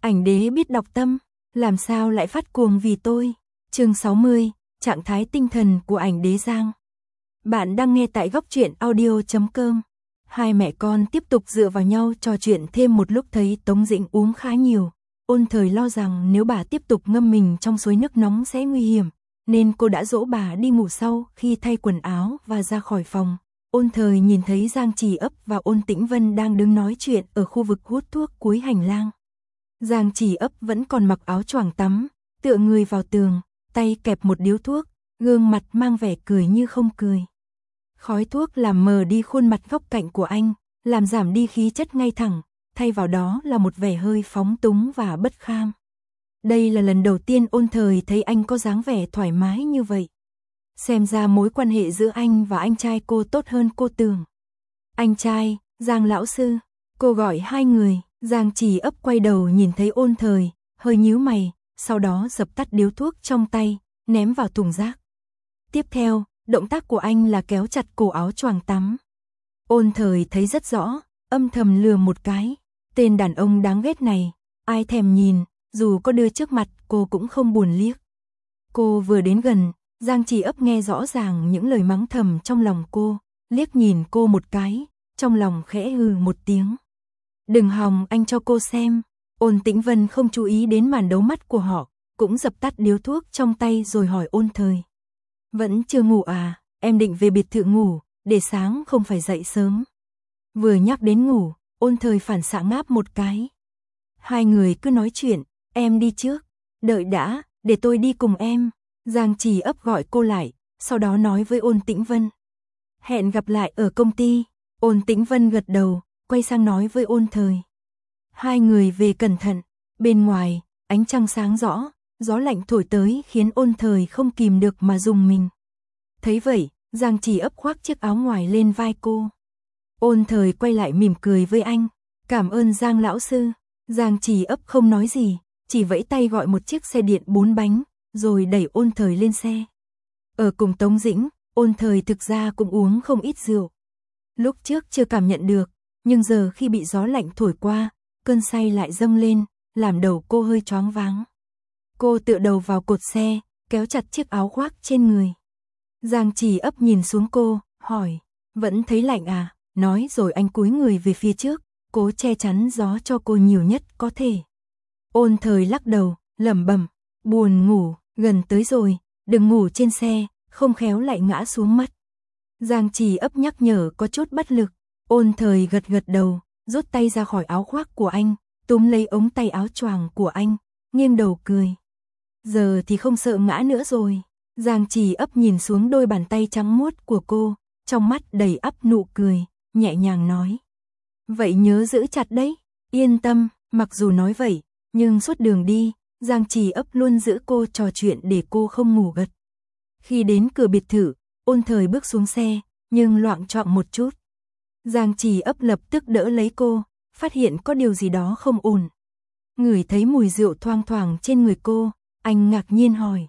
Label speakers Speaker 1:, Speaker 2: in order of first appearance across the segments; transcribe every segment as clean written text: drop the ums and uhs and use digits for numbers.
Speaker 1: Ảnh đế biết đọc tâm, làm sao lại phát cuồng vì tôi. Chương 60, trạng thái tinh thần của ảnh đế Giang. Bạn đang nghe tại góc truyện audio.com. Hai mẹ con tiếp tục dựa vào nhau trò chuyện thêm một lúc, thấy Tống Dĩnh uống khá nhiều. Ôn Thời lo rằng nếu bà tiếp tục ngâm mình trong suối nước nóng sẽ nguy hiểm, nên cô đã dỗ bà đi ngủ sau khi thay quần áo và ra khỏi phòng. Ôn Thời nhìn thấy Giang Chỉ Ấp và Ôn Tĩnh Vân đang đứng nói chuyện ở khu vực hút thuốc cuối hành lang. Giang Chỉ Ấp vẫn còn mặc áo choàng tắm, tựa người vào tường, tay kẹp một điếu thuốc, gương mặt mang vẻ cười như không cười. Khói thuốc làm mờ đi khuôn mặt góc cạnh của anh, làm giảm đi khí chất ngay thẳng, thay vào đó là một vẻ hơi phóng túng và bất kham. Đây là lần đầu tiên Ôn Thời thấy anh có dáng vẻ thoải mái như vậy. Xem ra mối quan hệ giữa anh và anh trai cô tốt hơn cô tưởng. Anh trai, Giang lão sư, cô gọi hai người. Giang Chỉ Ấp quay đầu nhìn thấy Ôn Thời, hơi nhíu mày, sau đó dập tắt điếu thuốc trong tay, ném vào thùng rác. Tiếp theo, động tác của anh là kéo chặt cổ áo choàng tắm. Ôn Thời thấy rất rõ, âm thầm lừa một cái. Tên đàn ông đáng ghét này, ai thèm nhìn, dù có đưa trước mặt cô cũng không buồn liếc. Cô vừa đến gần, Giang Chỉ Ấp nghe rõ ràng những lời mắng thầm trong lòng cô, liếc nhìn cô một cái, trong lòng khẽ hừ một tiếng. Đừng hòng, anh cho cô xem. Ôn Tĩnh Vân không chú ý đến màn đấu mắt của họ, cũng dập tắt điếu thuốc trong tay rồi hỏi Ôn Thời. Vẫn chưa ngủ à, em định về biệt thự ngủ, để sáng không phải dậy sớm. Vừa nhắc đến ngủ, Ôn Thời phản xạ ngáp một cái. Hai người cứ nói chuyện, em đi trước. Đợi đã, để tôi đi cùng em. Giang Chỉ Ấp gọi cô lại, sau đó nói với Ôn Tĩnh Vân. Hẹn gặp lại ở công ty. Ôn Tĩnh Vân gật đầu, quay sang nói với Ôn Thời. Hai người về cẩn thận. Bên ngoài, ánh trăng sáng rõ, gió lạnh thổi tới khiến Ôn Thời không kìm được mà rùng mình. Thấy vậy, Giang Chỉ Ấp khoác chiếc áo ngoài lên vai cô. Ôn Thời quay lại mỉm cười với anh. Cảm ơn Giang lão sư. Giang Chỉ Ấp không nói gì, chỉ vẫy tay gọi một chiếc xe điện 4 bánh, rồi đẩy Ôn Thời lên xe. Ở cùng Tống Dĩnh, Ôn Thời thực ra cũng uống không ít rượu. Lúc trước chưa cảm nhận được, nhưng giờ khi bị gió lạnh thổi qua, cơn say lại dâng lên, làm đầu cô hơi choáng váng. Cô tựa đầu vào cột xe, kéo chặt chiếc áo khoác trên người. Giang Chỉ Ấp nhìn xuống cô, hỏi, vẫn thấy lạnh à? Nói rồi anh cúi người về phía trước, cố che chắn gió cho cô nhiều nhất có thể. Ôn Thời lắc đầu, lẩm bẩm, buồn ngủ, gần tới rồi, đừng ngủ trên xe, không khéo lại ngã xuống mất. Giang Chỉ Ấp nhắc nhở có chút bất lực. Ôn Thời gật gật đầu, rút tay ra khỏi áo khoác của anh, túm lấy ống tay áo choàng của anh, nghiêng đầu cười. Giờ thì không sợ ngã nữa rồi. Giang Chỉ Ấp nhìn xuống đôi bàn tay trắng muốt của cô, trong mắt đầy ắp nụ cười, nhẹ nhàng nói. Vậy nhớ giữ chặt đấy, yên tâm. Mặc dù nói vậy, nhưng suốt đường đi, Giang Chỉ Ấp luôn giữ cô trò chuyện để cô không ngủ gật. Khi đến cửa biệt thự, Ôn Thời bước xuống xe, nhưng loạng choạng một chút. Giang Chỉ Ấp lập tức đỡ lấy cô, phát hiện có điều gì đó không ổn. Ngửi thấy mùi rượu thoang thoảng trên người cô, anh ngạc nhiên hỏi.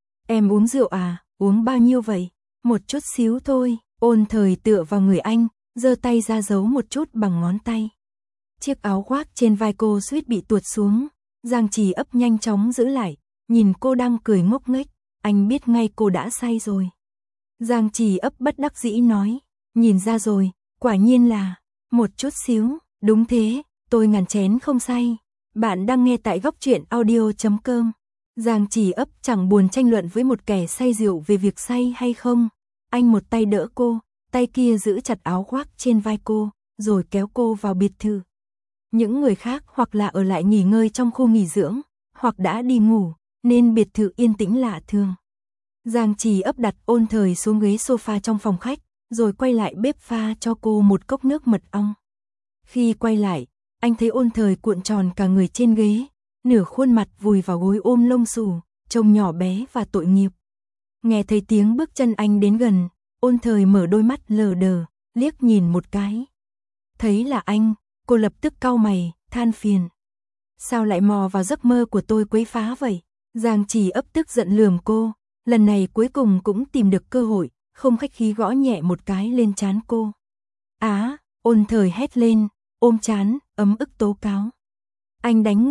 Speaker 1: Em uống rượu à, uống bao nhiêu vậy? Một chút xíu thôi. Ôn Thời tựa vào người anh, giơ tay ra giấu một chút bằng ngón tay. Chiếc áo khoác trên vai cô suýt bị tuột xuống. Giang Chỉ Ấp nhanh chóng giữ lại, nhìn cô đang cười ngốc nghếch, anh biết ngay cô đã say rồi. Giang Chỉ Ấp bất đắc dĩ nói, nhìn ra rồi, quả nhiên là một chút xíu. Đúng thế, tôi ngàn chén không say. Bạn đang nghe tại góc truyện audio.com. Giang Chỉ Ấp chẳng buồn tranh luận với một kẻ say rượu về việc say hay không. Anh một tay đỡ cô, tay kia giữ chặt áo khoác trên vai cô, rồi kéo cô vào biệt thự. Những người khác hoặc là ở lại nghỉ ngơi trong khu nghỉ dưỡng, hoặc đã đi ngủ, nên biệt thự yên tĩnh lạ thường. Giang Chỉ Ấp đặt Ôn Thời xuống ghế sofa trong phòng khách, rồi quay lại bếp pha cho cô một cốc nước mật ong. Khi quay lại, anh thấy Ôn Thời cuộn tròn cả người trên ghế, nửa khuôn mặt vùi vào gối ôm lông xù, trông nhỏ bé và tội nghiệp. Nghe thấy tiếng bước chân anh đến gần, Ôn Thời mở đôi mắt lờ đờ, liếc nhìn một cái. Thấy là anh, cô lập tức cau mày, than phiền. Sao lại mò vào giấc mơ của tôi quấy phá vậy? Giang Chỉ Ấp tức giận lườm cô, lần này cuối cùng cũng tìm được cơ hội, không khách khí gõ nhẹ một cái lên trán cô. Á, Ôn Thời hét lên, ôm trán, ấm ức tố cáo. Anh đánh người,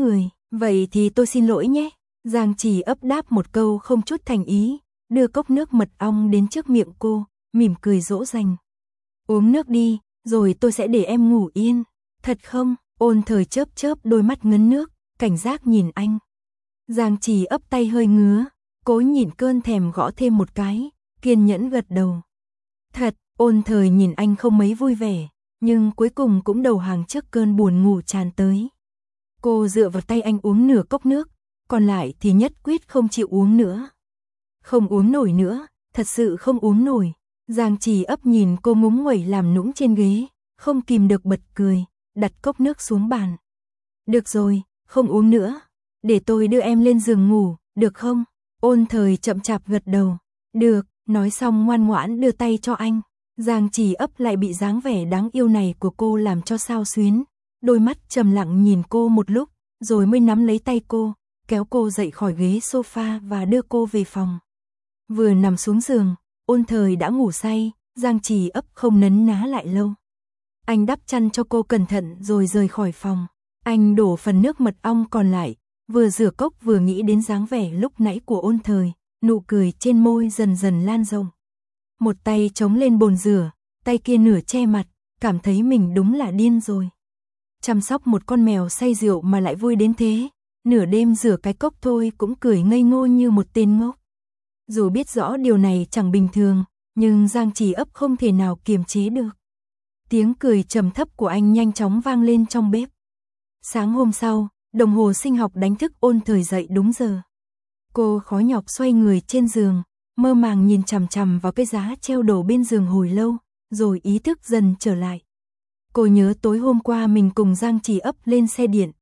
Speaker 1: Vậy thì tôi xin lỗi nhé. Giang Trì ấp đáp một câu không chút thành ý, đưa cốc nước mật ong đến trước miệng cô, mỉm cười dỗ dành. Uống nước đi, rồi tôi sẽ để em ngủ yên. Thật không? Ôn Thời chớp chớp đôi mắt ngấn nước, cảnh giác nhìn anh. Giang Trì ấp tay hơi ngứa, cố nhịn cơn thèm gõ thêm một cái, kiên nhẫn gật đầu. Thật, Ôn Thời nhìn anh không mấy vui vẻ, nhưng cuối cùng cũng đầu hàng trước cơn buồn ngủ tràn tới. Cô dựa vào tay anh uống nửa cốc nước, còn lại thì nhất quyết không chịu uống nữa. Không uống nổi nữa, thật sự không uống nổi. Giang Trì ấp nhìn cô ngúng nguẩy làm nũng trên ghế, không kìm được bật cười, đặt cốc nước xuống bàn. Được rồi, không uống nữa. Để tôi đưa em lên giường ngủ, được không? Ôn Thời chậm chạp gật đầu. Được, nói xong ngoan ngoãn đưa tay cho anh. Giang Trì ấp lại bị dáng vẻ đáng yêu này của cô làm cho xao xuyến. Đôi mắt trầm lặng nhìn cô một lúc, rồi mới nắm lấy tay cô, kéo cô dậy khỏi ghế sofa và đưa cô về phòng. Vừa nằm xuống giường, Ôn Thời đã ngủ say, Giang Trì ấp không nấn ná lại lâu. Anh đắp chăn cho cô cẩn thận rồi rời khỏi phòng. Anh đổ phần nước mật ong còn lại, vừa rửa cốc vừa nghĩ đến dáng vẻ lúc nãy của Ôn Thời, nụ cười trên môi dần dần lan rộng. Một tay chống lên bồn rửa, tay kia nửa che mặt, cảm thấy mình đúng là điên rồi. Chăm sóc một con mèo say rượu mà lại vui đến thế, nửa đêm rửa cái cốc thôi cũng cười ngây ngô như một tên ngốc. Dù biết rõ điều này chẳng bình thường, nhưng Giang Trì ấp không thể nào kiềm chế được. Tiếng cười trầm thấp của anh nhanh chóng vang lên trong bếp. Sáng hôm sau, đồng hồ sinh học đánh thức Ôn Thời dậy đúng giờ. Cô khó nhọc xoay người trên giường, mơ màng nhìn chằm chằm vào cái giá treo đồ bên giường hồi lâu, rồi ý thức dần trở lại. Cô nhớ tối hôm qua mình cùng Giang Trì ấp lên xe điện,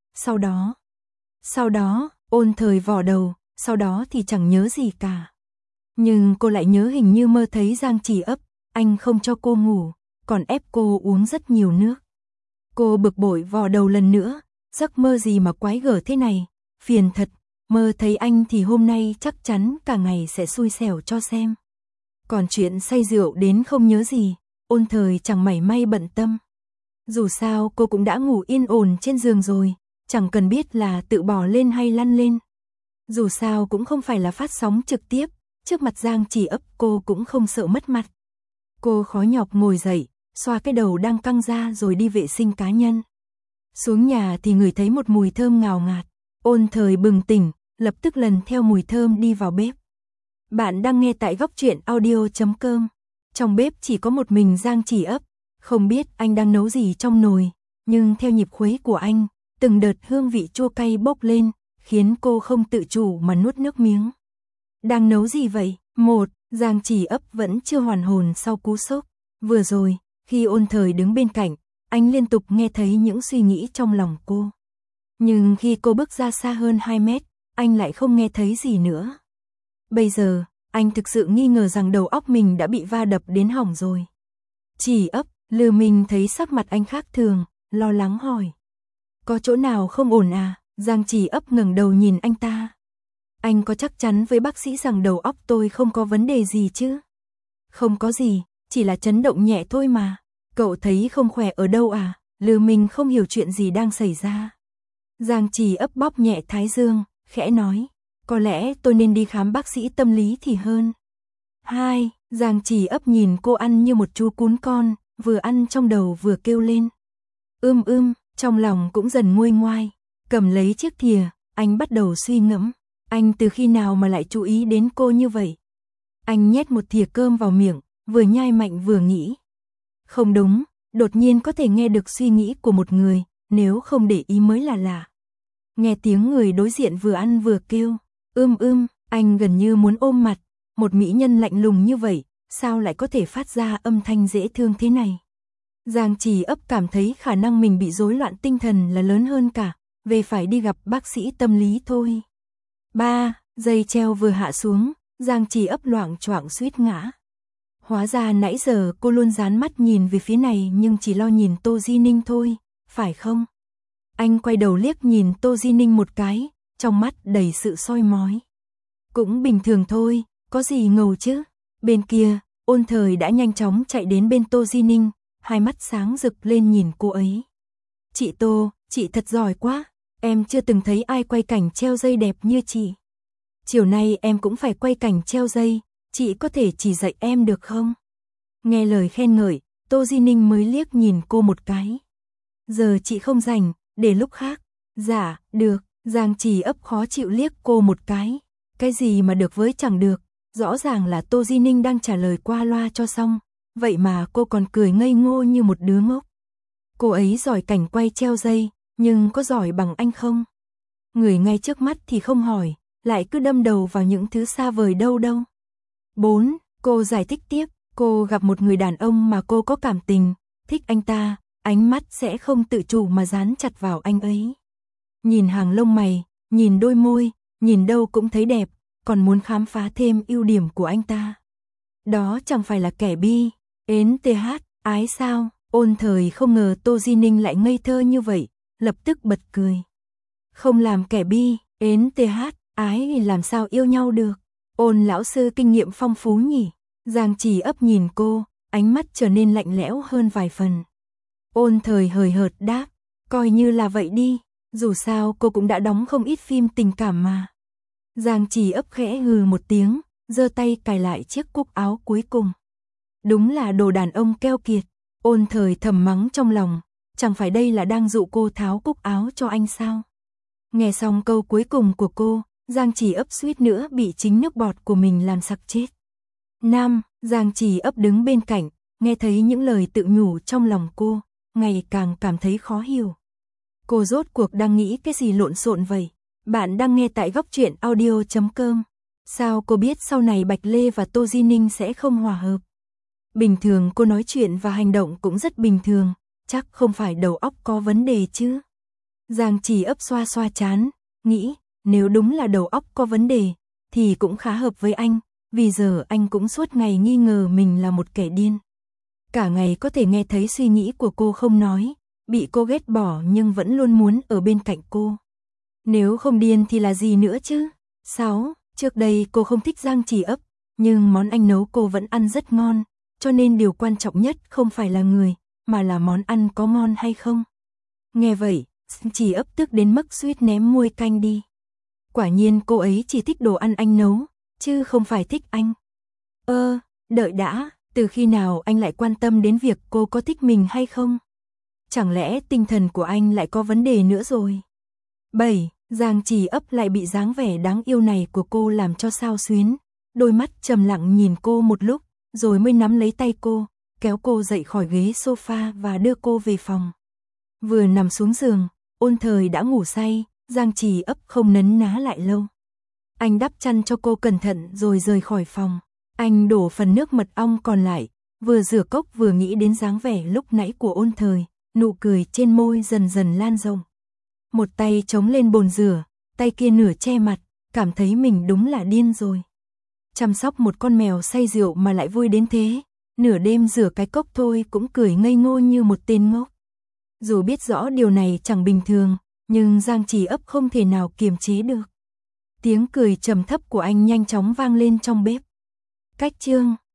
Speaker 1: sau đó, Ôn Thời vò đầu, sau đó thì chẳng nhớ gì cả. Nhưng cô lại nhớ hình như mơ thấy Giang Trì ấp, anh không cho cô ngủ, còn ép cô uống rất nhiều nước. Cô bực bội vò đầu lần nữa, giấc mơ gì mà quái gở thế này, phiền thật, mơ thấy anh thì hôm nay chắc chắn cả ngày sẽ xui xẻo cho xem. Còn chuyện say rượu đến không nhớ gì, Ôn Thời chẳng mảy may bận tâm. Dù sao cô cũng đã ngủ yên ổn trên giường rồi, chẳng cần biết là tự bò lên hay lăn lên. Dù sao cũng không phải là phát sóng trực tiếp, trước mặt Giang Trì ấp cô cũng không sợ mất mặt. Cô khó nhọc ngồi dậy, xoa cái đầu đang căng ra rồi đi vệ sinh cá nhân. Xuống nhà thì ngửi thấy một mùi thơm ngào ngạt, Ôn Thời bừng tỉnh, lập tức lần theo mùi thơm đi vào bếp. Bạn đang nghe tại góc truyện audio.com. Trong bếp chỉ có một mình Giang Trì ấp, không biết anh đang nấu gì trong nồi, nhưng theo nhịp khuấy của anh, từng đợt hương vị chua cay bốc lên, khiến cô không tự chủ mà nuốt nước miếng. Đang nấu gì vậy? Giang Trì ấp vẫn chưa hoàn hồn sau cú sốc. Vừa rồi, khi Ôn Thời đứng bên cạnh, anh liên tục nghe thấy những suy nghĩ trong lòng cô. Nhưng khi cô bước ra xa hơn 2 mét, anh lại không nghe thấy gì nữa. Bây giờ, anh thực sự nghi ngờ rằng đầu óc mình đã bị va đập đến hỏng rồi. Trì ấp, Lư Minh thấy sắc mặt anh khác thường, lo lắng hỏi. Có chỗ nào không ổn à? Giang Trì ấp ngẩng đầu nhìn anh ta. Anh có chắc chắn với bác sĩ rằng đầu óc tôi không có vấn đề gì chứ? Không có gì, chỉ là chấn động nhẹ thôi mà. Cậu thấy không khỏe ở đâu à? Lư Minh không hiểu chuyện gì đang xảy ra. Giang Trì ấp bóp nhẹ thái dương, khẽ nói. Có lẽ tôi nên đi khám bác sĩ tâm lý thì hơn. Giang Trì ấp nhìn cô ăn như một chú cún con, vừa ăn trong đầu vừa kêu lên. Trong lòng cũng dần nguôi ngoai. Cầm lấy chiếc thìa, anh bắt đầu suy ngẫm. Anh từ khi nào mà lại chú ý đến cô như vậy? Anh nhét một thìa cơm vào miệng, vừa nhai mạnh vừa nghĩ. Không đúng, đột nhiên có thể nghe được suy nghĩ của một người, nếu không để ý mới là lạ. Nghe tiếng người đối diện vừa ăn vừa kêu. Anh gần như muốn ôm mặt. Một mỹ nhân lạnh lùng như vậy, sao lại có thể phát ra âm thanh dễ thương thế này? Giang Trì ấp cảm thấy khả năng mình bị rối loạn tinh thần là lớn hơn cả, về phải đi gặp bác sĩ tâm lý thôi. Dây treo vừa hạ xuống, Giang Trì ấp loạng choạng suýt ngã. Hóa ra nãy giờ cô luôn dán mắt nhìn về phía này nhưng chỉ lo nhìn Tô Di Ninh thôi, phải không? Anh quay đầu liếc nhìn Tô Di Ninh một cái, trong mắt đầy sự soi mói. Cũng bình thường thôi, có gì ngầu chứ? Bên kia, Ôn Thời đã nhanh chóng chạy đến bên Tô Di Ninh, hai mắt sáng rực lên nhìn cô ấy. Chị Tô, chị thật giỏi quá. Em chưa từng thấy ai quay cảnh treo dây đẹp như chị. Chiều nay em cũng phải quay cảnh treo dây, chị có thể chỉ dạy em được không? Nghe lời khen ngợi, Tô Di Ninh mới liếc nhìn cô một cái. Giờ chị không rảnh, để lúc khác. Dạ, được, Giang Chỉ ấp khó chịu liếc cô một cái. Cái gì mà được với chẳng được, rõ ràng là Tô Di Ninh đang trả lời qua loa cho xong, vậy mà cô còn cười ngây ngô như một đứa ngốc. Cô ấy giỏi cảnh quay treo dây, nhưng có giỏi bằng anh không? Người ngay trước mắt thì không hỏi, lại cứ đâm đầu vào những thứ xa vời đâu. 4. Cô giải thích tiếp, cô gặp một người đàn ông mà cô có cảm tình, thích anh ta, ánh mắt sẽ không tự chủ mà dán chặt vào anh ấy. Nhìn hàng lông mày, nhìn đôi môi, nhìn đâu cũng thấy đẹp, còn muốn khám phá thêm ưu điểm của anh ta. Đó chẳng phải là kẻ bi, ến th, ái sao? Ôn Thời không ngờ Tô Di Ninh lại ngây thơ như vậy, lập tức bật cười. Không làm kẻ bi, ến th, ái thì làm sao yêu nhau được? Ôn lão sư kinh nghiệm phong phú nhỉ? Giang Chỉ ấp nhìn cô, ánh mắt trở nên lạnh lẽo hơn vài phần. Ôn Thời hời hợt đáp, coi như là vậy đi, dù sao cô cũng đã đóng không ít phim tình cảm mà. Giang Chỉ ấp khẽ hừ một tiếng, giơ tay cài lại chiếc cúc áo cuối cùng. Đúng là đồ đàn ông keo kiệt. Ôn Thời thầm mắng trong lòng, chẳng phải đây là đang dụ cô tháo cúc áo cho anh sao? Nghe xong câu cuối cùng của cô, Giang Chỉ ấp suýt nữa bị chính nước bọt của mình làm sặc chết. Nam, Giang Chỉ ấp đứng bên cạnh, nghe thấy những lời tự nhủ trong lòng cô, ngày càng cảm thấy khó hiểu. Cô rốt cuộc đang nghĩ cái gì lộn xộn vậy? Bạn đang nghe tại Góc Truyện Audio.com. Sao cô biết sau này Bạch Lê và Tô Di Ninh sẽ không hòa hợp? Bình thường cô nói chuyện và hành động cũng rất bình thường, chắc không phải đầu óc có vấn đề chứ. Giang Chỉ ấp xoa xoa trán, nghĩ, nếu đúng là đầu óc có vấn đề, thì cũng khá hợp với anh, vì giờ anh cũng suốt ngày nghi ngờ mình là một kẻ điên. Cả ngày có thể nghe thấy suy nghĩ của cô không nói, bị cô ghét bỏ nhưng vẫn luôn muốn ở bên cạnh cô. Nếu không điên thì là gì nữa chứ? 6. Trước đây cô không thích Giang Chỉ ấp, nhưng món anh nấu cô vẫn ăn rất ngon, cho nên điều quan trọng nhất không phải là người, mà là món ăn có ngon hay không. Nghe vậy, Chỉ ấp tức đến mức suýt ném muôi canh đi. Quả nhiên cô ấy chỉ thích đồ ăn anh nấu, chứ không phải thích anh. Đợi đã, từ khi nào anh lại quan tâm đến việc cô có thích mình hay không? Chẳng lẽ tinh thần của anh lại có vấn đề nữa rồi? 7. Giang Chỉ ấp lại bị dáng vẻ đáng yêu này của cô làm cho xao xuyến, đôi mắt trầm lặng nhìn cô một lúc, rồi mới nắm lấy tay cô, kéo cô dậy khỏi ghế sofa và đưa cô về phòng. Vừa nằm xuống giường, Ôn Thời đã ngủ say, Giang Chỉ ấp không nấn ná lại lâu. Anh đắp chăn cho cô cẩn thận rồi rời khỏi phòng. Anh đổ phần nước mật ong còn lại, vừa rửa cốc vừa nghĩ đến dáng vẻ lúc nãy của Ôn Thời, nụ cười trên môi dần dần lan rộng. Một tay chống lên bồn rửa, tay kia nửa che mặt, cảm thấy mình đúng là điên rồi. Chăm sóc một con mèo say rượu mà lại vui đến thế, nửa đêm rửa cái cốc thôi cũng cười ngây ngô như một tên ngốc. Dù biết rõ điều này chẳng bình thường, nhưng Giang Chỉ ấp không thể nào kiềm chế được. Tiếng cười trầm thấp của anh nhanh chóng vang lên trong bếp. Cách chương